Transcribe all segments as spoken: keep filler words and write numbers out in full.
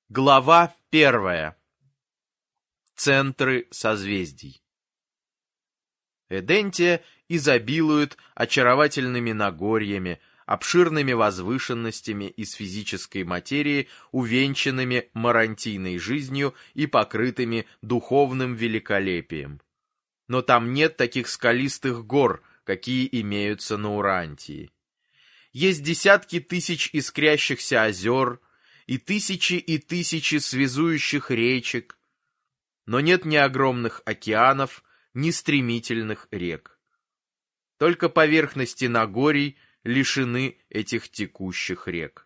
Глава первая. Центры созвездий. Эдентия изобилует очаровательными нагорьями, обширными возвышенностями из физической материи, увенчанными марантийной жизнью и покрытыми духовным великолепием. Но там нет таких скалистых гор, какие имеются на Урантии. Есть десятки тысяч искрящихся озер, и тысячи и тысячи связующих речек, но нет ни огромных океанов, ни стремительных рек. Только поверхности Нагорий лишены этих текущих рек.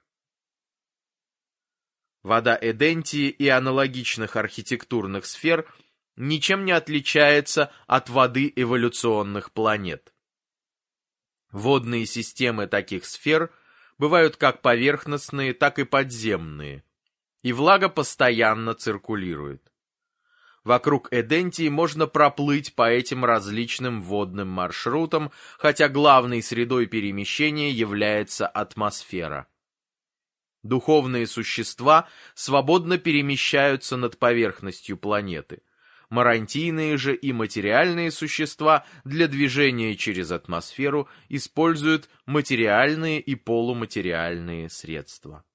Вода Эдентии и аналогичных архитектурных сфер ничем не отличается от воды эволюционных планет. Водные системы таких сфер бывают как поверхностные, так и подземные, и влага постоянно циркулирует. Вокруг Эдентии можно проплыть по этим различным водным маршрутам, хотя главной средой перемещения является атмосфера. Духовные существа свободно перемещаются над поверхностью планеты. Марантийные же и материальные существа для движения через атмосферу используют материальные и полуматериальные средства.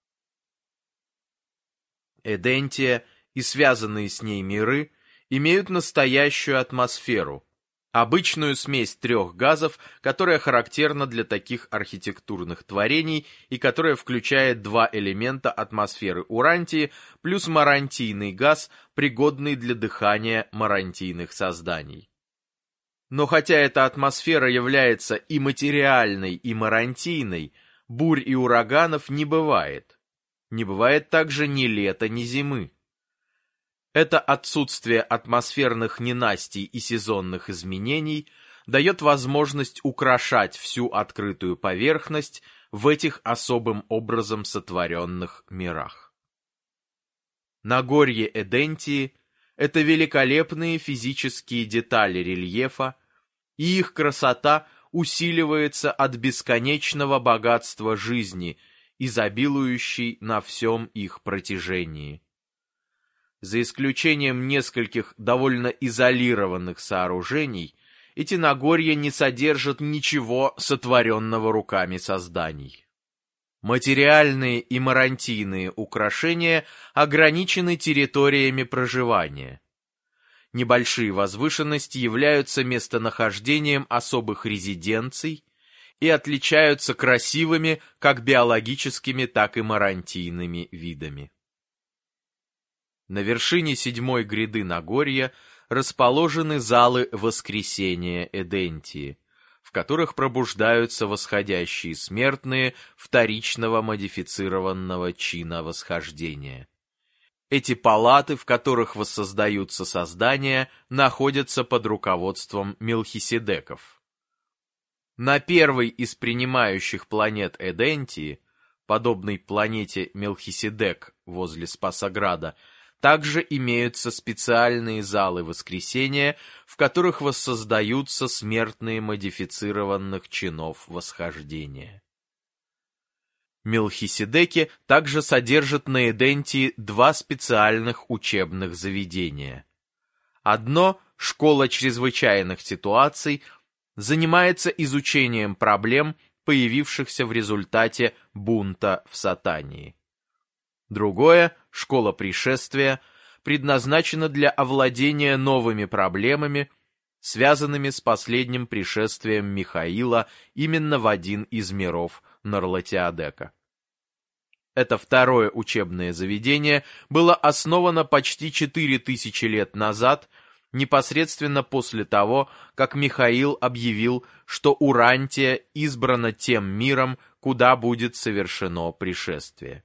Эдентия и связанные с ней миры имеют настоящую атмосферу, обычную смесь трех газов, которая характерна для таких архитектурных творений и которая включает два элемента атмосферы Урантии плюс марантийный газ, пригодный для дыхания марантийных созданий. Но хотя эта атмосфера является и материальной, и марантийной, бурь и ураганов не бывает. Не бывает также ни лета, ни зимы. Это отсутствие атмосферных ненастий и сезонных изменений дает возможность украшать всю открытую поверхность в этих особым образом сотворенных мирах. Нагорье Эдентии – это великолепные физические детали рельефа, и их красота усиливается от бесконечного богатства жизни, изобилующей на всем их протяжении. За исключением нескольких довольно изолированных сооружений, эти Нагорья не содержат ничего сотворенного руками созданий. Материальные и марантийные украшения ограничены территориями проживания. Небольшие возвышенности являются местонахождением особых резиденций и отличаются красивыми как биологическими, так и марантийными видами. На вершине седьмой гряды Нагорья расположены залы воскресения Эдентии, в которых пробуждаются восходящие смертные вторичного модифицированного чина восхождения. Эти палаты, в которых воссоздаются создания, находятся под руководством Мелхиседеков. На первой из принимающих планет Эдентии, подобной планете Мелхиседек возле Спасограда, также имеются специальные залы воскресения, в которых воссоздаются смертные модифицированных чинов восхождения. Мелхиседеки также содержат на Эдентии два специальных учебных заведения. Одно, школа чрезвычайных ситуаций, занимается изучением проблем, появившихся в результате бунта в Сатании. Другое, школа пришествия, предназначена для овладения новыми проблемами, связанными с последним пришествием Михаила именно в один из миров Нарлатиодека. Это второе учебное заведение было основано почти четыре тысячи лет назад, непосредственно после того, как Михаил объявил, что Урантия избрана тем миром, куда будет совершено пришествие.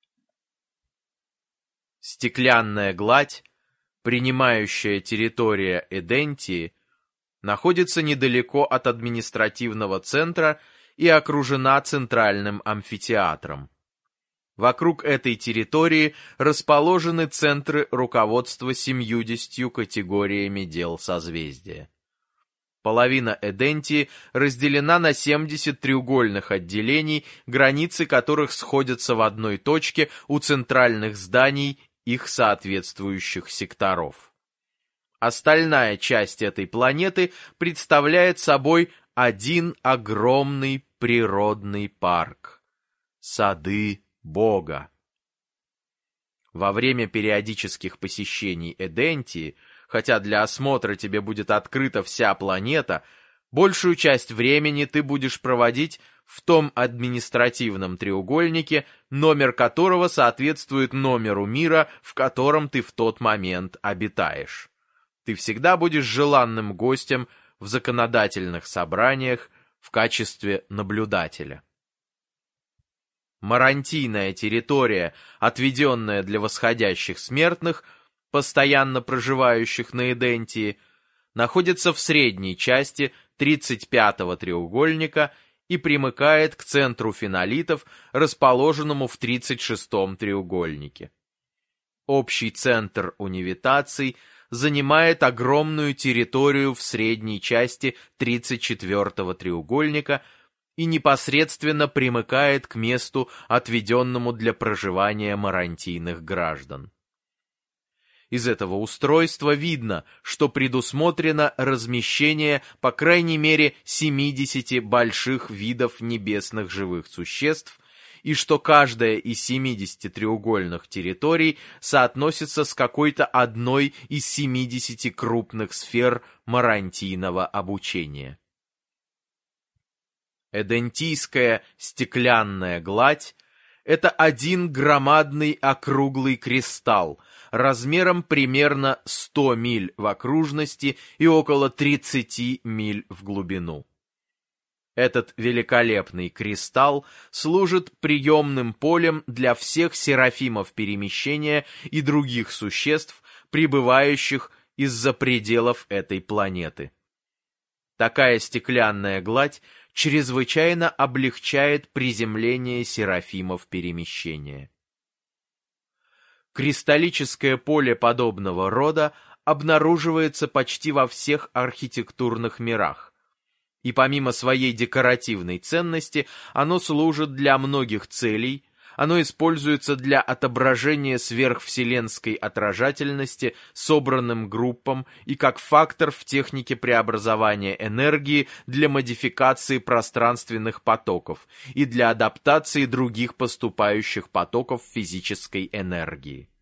Стеклянная гладь, принимающая территория Эдентии, находится недалеко от административного центра и окружена центральным амфитеатром. Вокруг этой территории расположены центры руководства семьюдесятью категориями дел созвездия. Половина Эдентии разделена на семьдесят треугольных отделений, границы которых сходятся в одной точке у центральных зданий их соответствующих секторов. Остальная часть этой планеты представляет собой один огромный природный парк – сады Бога. Во время периодических посещений Эдентии, хотя для осмотра тебе будет открыта вся планета, большую часть времени ты будешь проводить в том административном треугольнике, номер которого соответствует номеру мира, в котором ты в тот момент обитаешь. Ты всегда будешь желанным гостем в законодательных собраниях в качестве наблюдателя. Марантийная территория, отведенная для восходящих смертных, постоянно проживающих на Эдентии, находится в средней части тридцать пятого треугольника и примыкает к центру фенолитов, расположенному в тридцать шестом треугольнике. Общий центр унивитаций занимает огромную территорию в средней части тридцать четвёртого треугольника и непосредственно примыкает к месту, отведенному для проживания марантийных граждан. Из этого устройства видно, что предусмотрено размещение по крайней мере семидесяти больших видов небесных живых существ, и что каждая из семидесяти треугольных территорий соотносится с какой-то одной из семидесяти крупных сфер марантийного обучения. Эдентийская стеклянная гладь – это один громадный округлый кристалл, размером примерно сто миль в окружности и около тридцати миль в глубину. Этот великолепный кристалл служит приемным полем для всех серафимов перемещения и других существ, прибывающих из-за пределов этой планеты. Такая стеклянная гладь чрезвычайно облегчает приземление серафимов перемещения. Кристаллическое поле подобного рода обнаруживается почти во всех архитектурных мирах, и помимо своей декоративной ценности оно служит для многих целей. Оно используется для отображения сверхвселенской отражательности собранным группам и как фактор в технике преобразования энергии для модификации пространственных потоков и для адаптации других поступающих потоков физической энергии.